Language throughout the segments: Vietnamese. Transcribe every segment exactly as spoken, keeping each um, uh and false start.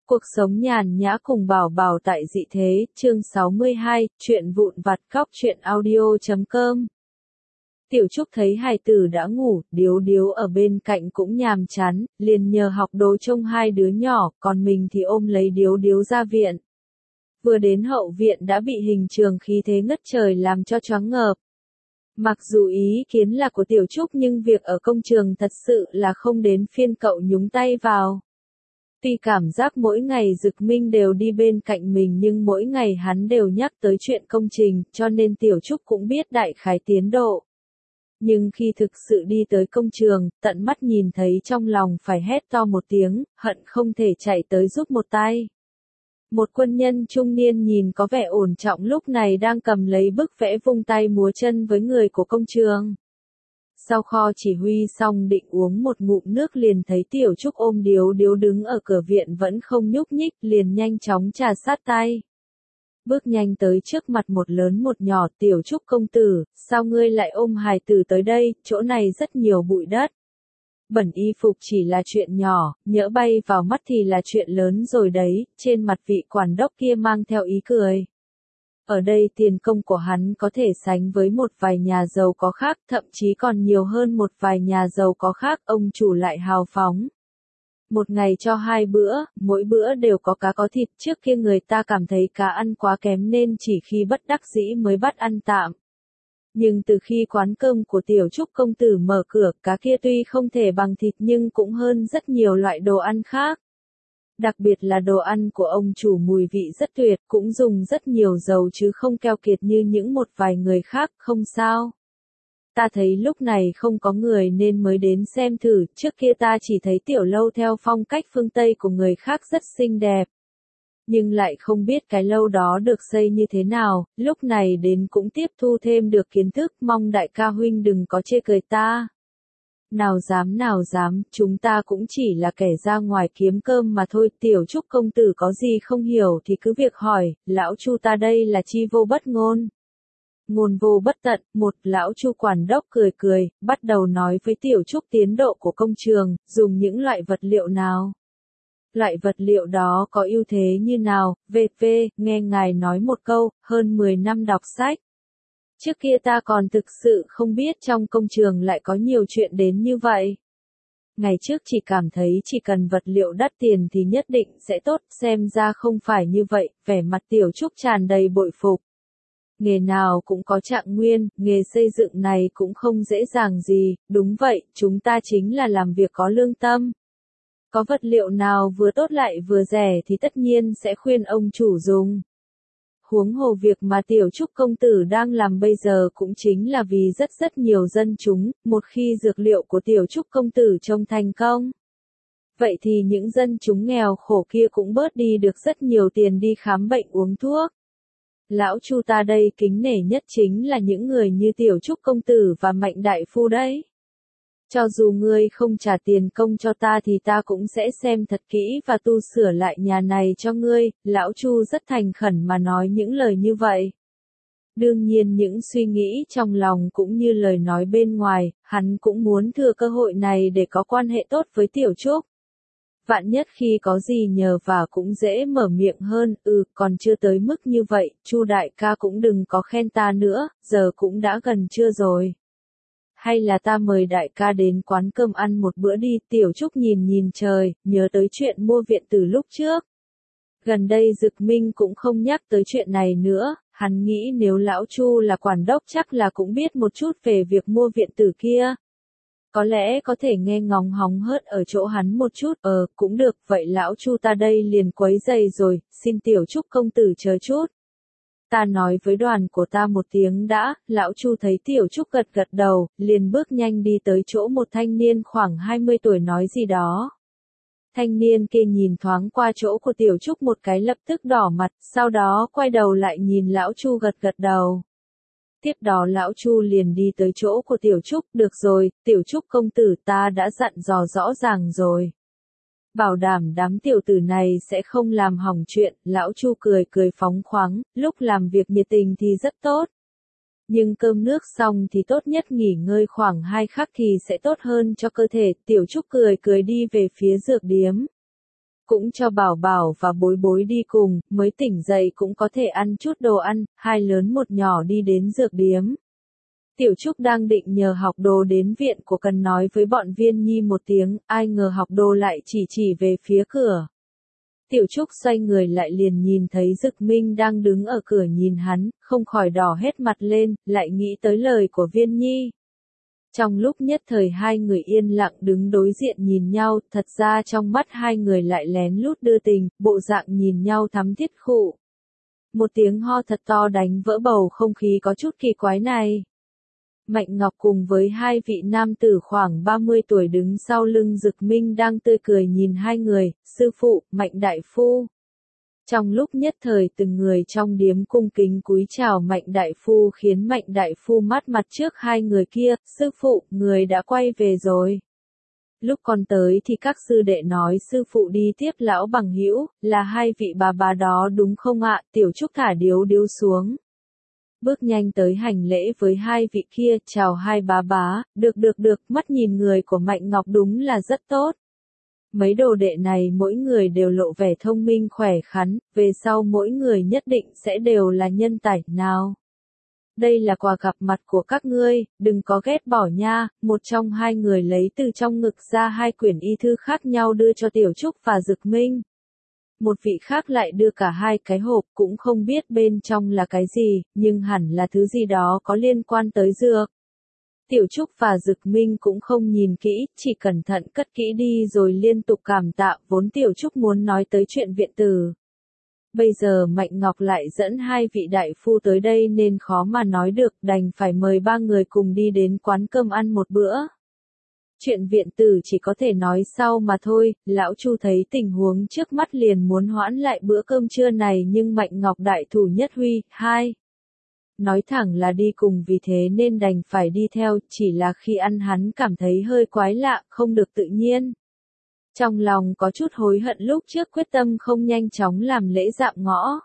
Cuộc sống nhàn nhã cùng Bảo Bảo tại dị thế, chương sáu mươi hai, chuyện vụn vặt cóc truyện audio chấm com. Tiểu Trúc thấy hài tử đã ngủ, Điếu Điếu ở bên cạnh cũng nhàm chán, liền nhờ học đồ trông hai đứa nhỏ, còn mình thì ôm lấy Điếu Điếu ra viện. Vừa đến hậu viện đã bị hình trường khí thế ngất trời làm cho choáng ngợp. Mặc dù ý kiến là của Tiểu Trúc nhưng việc ở công trường thật sự là không đến phiên cậu nhúng tay vào. Tuy cảm giác mỗi ngày Dực Minh đều đi bên cạnh mình nhưng mỗi ngày hắn đều nhắc tới chuyện công trình, cho nên Tiểu Trúc cũng biết đại khái tiến độ. Nhưng khi thực sự đi tới công trường, tận mắt nhìn thấy trong lòng phải hét to một tiếng, hận không thể chạy tới giúp một tay. Một quân nhân trung niên nhìn có vẻ ổn trọng lúc này đang cầm lấy bức vẽ vung tay múa chân với người của công trường. Sau kho chỉ huy xong định uống một ngụm nước liền thấy Tiểu Trúc ôm Điếu Điếu đứng ở cửa viện vẫn không nhúc nhích, liền nhanh chóng trà sát tay. Bước nhanh tới trước mặt một lớn một nhỏ, Tiểu Trúc công tử, sao ngươi lại ôm hài tử tới đây, chỗ này rất nhiều bụi đất. Bẩn y phục chỉ là chuyện nhỏ, nhỡ bay vào mắt thì là chuyện lớn rồi đấy, trên mặt vị quản đốc kia mang theo ý cười. Ở đây tiền công của hắn có thể sánh với một vài nhà giàu có khác, thậm chí còn nhiều hơn một vài nhà giàu có khác, ông chủ lại hào phóng. Một ngày cho hai bữa, mỗi bữa đều có cá có thịt, trước kia người ta cảm thấy cá ăn quá kém nên chỉ khi bất đắc dĩ mới bắt ăn tạm. Nhưng từ khi quán cơm của Tiểu Trúc công tử mở cửa, cá kia tuy không thể bằng thịt nhưng cũng hơn rất nhiều loại đồ ăn khác. Đặc biệt là đồ ăn của ông chủ mùi vị rất tuyệt, cũng dùng rất nhiều dầu chứ không keo kiệt như những một vài người khác, không sao. Ta thấy lúc này không có người nên mới đến xem thử, trước kia ta chỉ thấy tiểu lâu theo phong cách phương Tây của người khác rất xinh đẹp. Nhưng lại không biết cái lâu đó được xây như thế nào, lúc này đến cũng tiếp thu thêm được kiến thức, mong đại ca huynh đừng có chê cười ta. Nào dám nào dám, chúng ta cũng chỉ là kẻ ra ngoài kiếm cơm mà thôi, Tiểu Trúc công tử có gì không hiểu thì cứ việc hỏi, lão Chu ta đây là chi vô bất ngôn. Ngôn vô bất tận, một lão Chu quản đốc cười cười, bắt đầu nói với Tiểu Trúc tiến độ của công trường, dùng những loại vật liệu nào. Loại vật liệu đó có ưu thế như nào, vê vê, nghe ngài nói một câu, hơn mười năm đọc sách. Trước kia ta còn thực sự không biết trong công trường lại có nhiều chuyện đến như vậy. Ngày trước chỉ cảm thấy chỉ cần vật liệu đắt tiền thì nhất định sẽ tốt, xem ra không phải như vậy, vẻ mặt Tiểu Trúc tràn đầy bội phục. Nghề nào cũng có trạng nguyên, nghề xây dựng này cũng không dễ dàng gì, đúng vậy, chúng ta chính là làm việc có lương tâm. Có vật liệu nào vừa tốt lại vừa rẻ thì tất nhiên sẽ khuyên ông chủ dùng. Huống hồ việc mà Tiểu Trúc công tử đang làm bây giờ cũng chính là vì rất rất nhiều dân chúng, một khi dược liệu của Tiểu Trúc công tử trông thành công. Vậy thì những dân chúng nghèo khổ kia cũng bớt đi được rất nhiều tiền đi khám bệnh uống thuốc. Lão Chu ta đây kính nể nhất chính là những người như Tiểu Trúc công tử và Mạnh đại phu đấy. Cho dù ngươi không trả tiền công cho ta thì ta cũng sẽ xem thật kỹ và tu sửa lại nhà này cho ngươi, lão Chu rất thành khẩn mà nói những lời như vậy. Đương nhiên những suy nghĩ trong lòng cũng như lời nói bên ngoài, hắn cũng muốn thừa cơ hội này để có quan hệ tốt với Tiểu Trúc. Vạn nhất khi có gì nhờ vả cũng dễ mở miệng hơn, ừ, còn chưa tới mức như vậy, Chu đại ca cũng đừng có khen ta nữa, giờ cũng đã gần trưa rồi. Hay là ta mời đại ca đến quán cơm ăn một bữa đi, Tiểu Trúc nhìn nhìn trời, nhớ tới chuyện mua viện từ lúc trước. Gần đây Dực Minh cũng không nhắc tới chuyện này nữa, hắn nghĩ nếu lão Chu là quản đốc chắc là cũng biết một chút về việc mua viện tử kia. Có lẽ có thể nghe ngóng hóng hớt ở chỗ hắn một chút, ờ, cũng được, vậy lão Chu ta đây liền quấy giày rồi, xin Tiểu Trúc công tử chờ chút. Ta nói với đoàn của ta một tiếng đã, lão Chu thấy Tiểu Trúc gật gật đầu, liền bước nhanh đi tới chỗ một thanh niên khoảng hai mươi tuổi nói gì đó. Thanh niên kia nhìn thoáng qua chỗ của Tiểu Trúc một cái lập tức đỏ mặt, sau đó quay đầu lại nhìn lão Chu gật gật đầu. Tiếp đó lão Chu liền đi tới chỗ của Tiểu Trúc, được rồi, Tiểu Trúc công tử ta đã dặn dò rõ ràng rồi. Bảo đảm đám tiểu tử này sẽ không làm hỏng chuyện, lão Chu cười cười phóng khoáng, lúc làm việc nhiệt tình thì rất tốt. Nhưng cơm nước xong thì tốt nhất nghỉ ngơi khoảng hai khắc thì sẽ tốt hơn cho cơ thể, Tiểu Trúc cười cười đi về phía dược điếm. cũng cho Bảo Bảo và Bối Bối đi cùng, mới tỉnh dậy cũng có thể ăn chút đồ ăn, hai lớn một nhỏ đi đến dược điếm. Tiểu Trúc đang định nhờ Học Đồ đến viện của Cần nói với bọn Viên Nhi một tiếng, ai ngờ Học Đồ lại chỉ chỉ về phía cửa. Tiểu Trúc xoay người lại liền nhìn thấy Dực Minh đang đứng ở cửa nhìn hắn, không khỏi đỏ hết mặt lên, lại nghĩ tới lời của Viên Nhi. Trong lúc nhất thời hai người yên lặng đứng đối diện nhìn nhau, thật ra trong mắt hai người lại lén lút đưa tình, bộ dạng nhìn nhau thắm thiết khụ. Một tiếng ho thật to đánh vỡ bầu không khí có chút kỳ quái này. Mạnh Ngọc cùng với hai vị nam tử khoảng ba mươi tuổi đứng sau lưng Dực Minh đang tươi cười nhìn hai người, sư phụ, Mạnh đại phu. Trong lúc nhất thời từng người trong điếm cung kính cúi chào Mạnh đại phu khiến Mạnh đại phu mắt mặt trước hai người kia, sư phụ, người đã quay về rồi. Lúc còn tới thì các sư đệ nói sư phụ đi tiếp lão bằng hữu, là hai vị bà bà đó đúng không ạ? Tiểu Trúc thả điếu điếu xuống. Bước nhanh tới hành lễ với hai vị kia, chào hai bá bá, được được được, mắt nhìn người của Mạnh Ngọc đúng là rất tốt. Mấy đồ đệ này mỗi người đều lộ vẻ thông minh khỏe khoắn, về sau mỗi người nhất định sẽ đều là nhân tài, nào. Đây là quà gặp mặt của các ngươi, đừng có ghét bỏ nha, một trong hai người lấy từ trong ngực ra hai quyển y thư khác nhau đưa cho Tiểu Trúc và Dực Minh. Một vị khác lại đưa cả hai cái hộp cũng không biết bên trong là cái gì, nhưng hẳn là thứ gì đó có liên quan tới dược. Tiểu Trúc và Dực Minh cũng không nhìn kỹ, chỉ cẩn thận cất kỹ đi rồi liên tục cảm tạ, vốn Tiểu Trúc muốn nói tới chuyện viện tử. Bây giờ Mạnh Ngọc lại dẫn hai vị đại phu tới đây nên khó mà nói được, đành phải mời ba người cùng đi đến quán cơm ăn một bữa. Chuyện viện tử chỉ có thể nói sau mà thôi, lão Chu thấy tình huống trước mắt liền muốn hoãn lại bữa cơm trưa này nhưng Mạnh Ngọc đại thủ nhất huy, hai. Nói thẳng là đi cùng vì thế nên đành phải đi theo, chỉ là khi ăn hắn cảm thấy hơi quái lạ, không được tự nhiên. Trong lòng có chút hối hận lúc trước quyết tâm không nhanh chóng làm lễ dạm ngõ.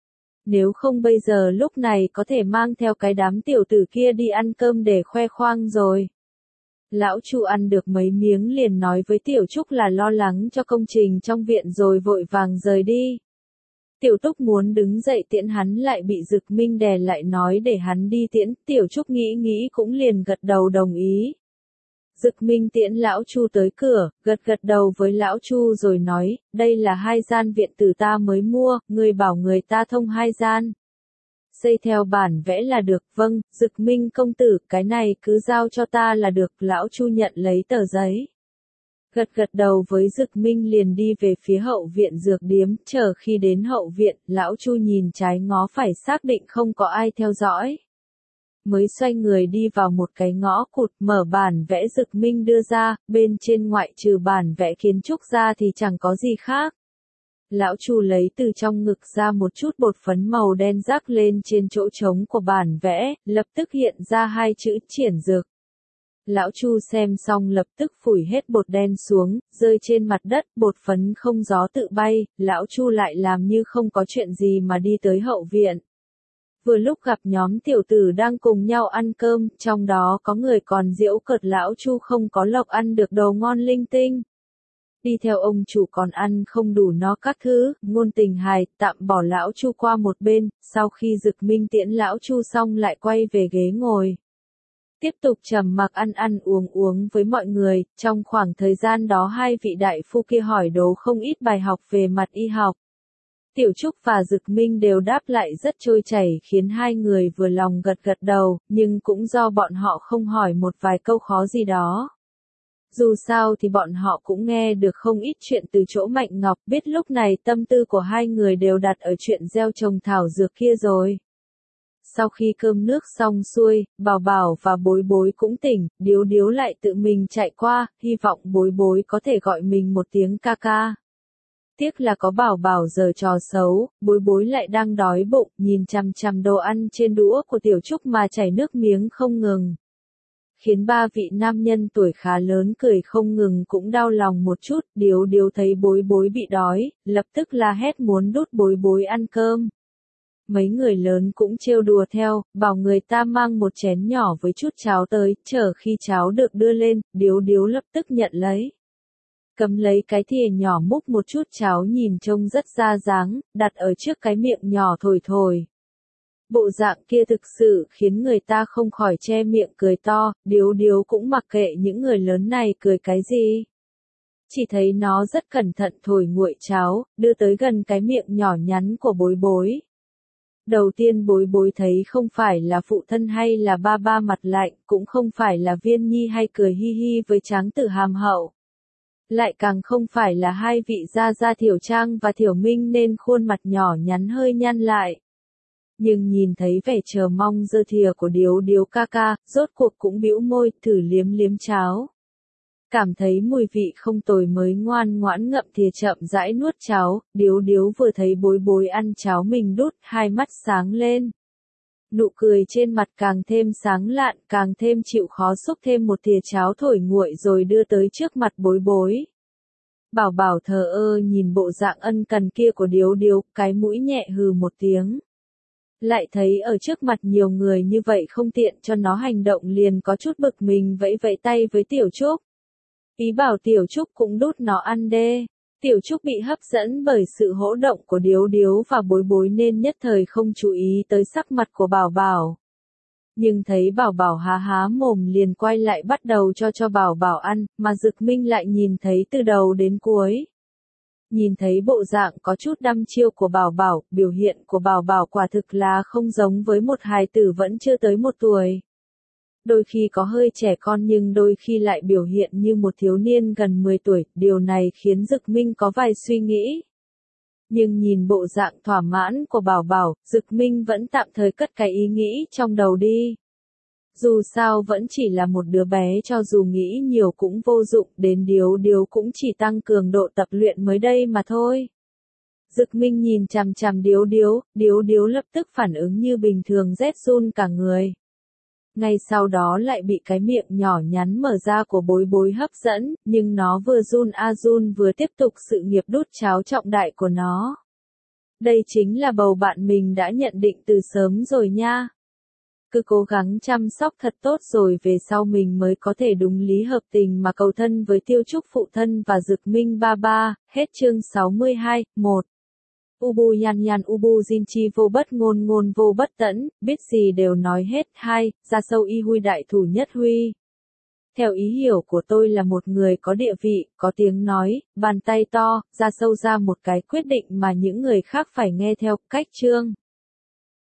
Nếu không bây giờ lúc này có thể mang theo cái đám tiểu tử kia đi ăn cơm để khoe khoang rồi. Lão Chu ăn được mấy miếng liền nói với Tiểu Trúc là lo lắng cho công trình trong viện rồi vội vàng rời đi. Tiểu Túc muốn đứng dậy tiễn hắn lại bị Dực Minh đè lại nói để hắn đi tiễn, Tiểu Trúc nghĩ nghĩ cũng liền gật đầu đồng ý. Dực Minh tiễn lão Chu tới cửa, gật gật đầu với lão Chu rồi nói, đây là hai gian viện tử ta mới mua, người bảo người ta thông hai gian. Xây theo bản vẽ là được, vâng, Dực Minh công tử, cái này cứ giao cho ta là được, lão Chu nhận lấy tờ giấy. Gật gật đầu với Dực Minh liền đi về phía hậu viện dược điếm, chờ khi đến hậu viện, lão Chu nhìn trái ngó phải xác định không có ai theo dõi. Mới xoay người đi vào một cái ngõ cụt, mở bản vẽ Dực Minh đưa ra, bên trên ngoại trừ bản vẽ kiến trúc ra thì chẳng có gì khác. Lão Chu lấy từ trong ngực ra một chút bột phấn màu đen rắc lên trên chỗ trống của bản vẽ, lập tức hiện ra hai chữ triển dược. Lão Chu xem xong lập tức phủi hết bột đen xuống, rơi trên mặt đất, bột phấn không gió tự bay, lão Chu lại làm như không có chuyện gì mà đi tới hậu viện. Vừa lúc gặp nhóm tiểu tử đang cùng nhau ăn cơm, trong đó có người còn giễu cợt lão Chu không có lộc ăn được đồ ngon linh tinh. Đi theo ông chủ còn ăn không đủ no các thứ, ngôn tình hài, tạm bỏ lão Chu qua một bên, sau khi Dực Minh tiễn lão Chu xong lại quay về ghế ngồi. Tiếp tục trầm mặc ăn ăn uống uống với mọi người, trong khoảng thời gian đó hai vị đại phu kia hỏi đố không ít bài học về mặt y học. Tiểu Trúc và Dực Minh đều đáp lại rất trôi chảy khiến hai người vừa lòng gật gật đầu, nhưng cũng do bọn họ không hỏi một vài câu khó gì đó. Dù sao thì bọn họ cũng nghe được không ít chuyện từ chỗ Mạnh Ngọc, biết lúc này tâm tư của hai người đều đặt ở chuyện gieo trồng thảo dược kia rồi. Sau khi cơm nước xong xuôi, Bảo Bảo và Bối Bối cũng tỉnh, Điếu Điếu lại tự mình chạy qua, hy vọng Bối Bối có thể gọi mình một tiếng ca ca. Tiếc là có Bảo Bảo giờ trò xấu, Bối Bối lại đang đói bụng, nhìn chằm chằm đồ ăn trên đũa của Tiểu Trúc mà chảy nước miếng không ngừng. Khiến ba vị nam nhân tuổi khá lớn cười không ngừng cũng đau lòng một chút, Điếu Điếu thấy Bối Bối bị đói, lập tức la hét muốn đút Bối Bối ăn cơm. Mấy người lớn cũng trêu đùa theo, bảo người ta mang một chén nhỏ với chút cháo tới, chờ khi cháo được đưa lên, Điếu Điếu lập tức nhận lấy. Cầm lấy cái thìa nhỏ múc một chút cháo nhìn trông rất ra dáng, đặt ở trước cái miệng nhỏ thổi thổi. Bộ dạng kia thực sự khiến người ta không khỏi che miệng cười to, Điếu Điếu cũng mặc kệ những người lớn này cười cái gì. Chỉ thấy nó rất cẩn thận thổi nguội cháo, đưa tới gần cái miệng nhỏ nhắn của Bối Bối. Đầu tiên Bối Bối thấy không phải là phụ thân hay là ba ba mặt lạnh, cũng không phải là Viên Nhi hay cười hi hi với Tráng Tử hàm hậu. Lại càng không phải là hai vị gia gia Thiểu Trang và Thiểu Minh nên khuôn mặt nhỏ nhắn hơi nhăn lại. Nhưng nhìn thấy vẻ chờ mong giơ thìa của Điếu Điếu ca ca, rốt cuộc cũng bĩu môi, thử liếm liếm cháo. Cảm thấy mùi vị không tồi mới ngoan ngoãn ngậm thìa chậm rãi nuốt cháo, Điếu Điếu vừa thấy Bối Bối ăn cháo mình đút, hai mắt sáng lên. Nụ cười trên mặt càng thêm sáng lạn, càng thêm chịu khó xúc thêm một thìa cháo thổi nguội rồi đưa tới trước mặt Bối Bối. Bảo Bảo thờ ơ nhìn bộ dạng ân cần kia của Điếu Điếu, cái mũi nhẹ hừ một tiếng. Lại thấy ở trước mặt nhiều người như vậy không tiện cho nó hành động liền có chút bực mình vẫy vẫy tay với Tiểu Trúc. Ý bảo Tiểu Trúc cũng đút nó ăn đê. Tiểu Trúc bị hấp dẫn bởi sự hỗ động của Điếu Điếu và Bối Bối nên nhất thời không chú ý tới sắc mặt của Bảo Bảo. Nhưng thấy Bảo Bảo há há mồm liền quay lại bắt đầu cho cho Bảo Bảo ăn, mà Dực Minh lại nhìn thấy từ đầu đến cuối. Nhìn thấy bộ dạng có chút đăm chiêu của Bảo Bảo, biểu hiện của Bảo Bảo quả thực là không giống với một hài tử vẫn chưa tới một tuổi. Đôi khi có hơi trẻ con nhưng đôi khi lại biểu hiện như một thiếu niên gần mười tuổi, điều này khiến Dực Minh có vài suy nghĩ. Nhưng nhìn bộ dạng thỏa mãn của Bảo Bảo, Dực Minh vẫn tạm thời cất cái ý nghĩ trong đầu đi. Dù sao vẫn chỉ là một đứa bé cho dù nghĩ nhiều cũng vô dụng, đến Điếu Điếu cũng chỉ tăng cường độ tập luyện mới đây mà thôi. Dực Minh nhìn chằm chằm Điếu Điếu, Điếu Điếu lập tức phản ứng như bình thường rét run cả người. Ngay sau đó lại bị cái miệng nhỏ nhắn mở ra của Bối Bối hấp dẫn, nhưng nó vừa run a run vừa tiếp tục sự nghiệp đút cháo trọng đại của nó. Đây chính là bầu bạn mình đã nhận định từ sớm rồi nha. Cứ cố gắng chăm sóc thật tốt rồi về sau mình mới có thể đúng lý hợp tình mà cầu thân với Tiêu Trúc phụ thân và Dực Minh ba ba, hết chương sáu mươi hai, một. Ubu nhan nhan ubu jin chi vô bất ngôn ngôn vô bất tẫn, biết gì đều nói hết. Hai, ra sâu y huy đại thủ nhất huy. Theo ý hiểu của tôi là một người có địa vị, có tiếng nói, bàn tay to, ra sâu ra một cái quyết định mà những người khác phải nghe theo, cách chương.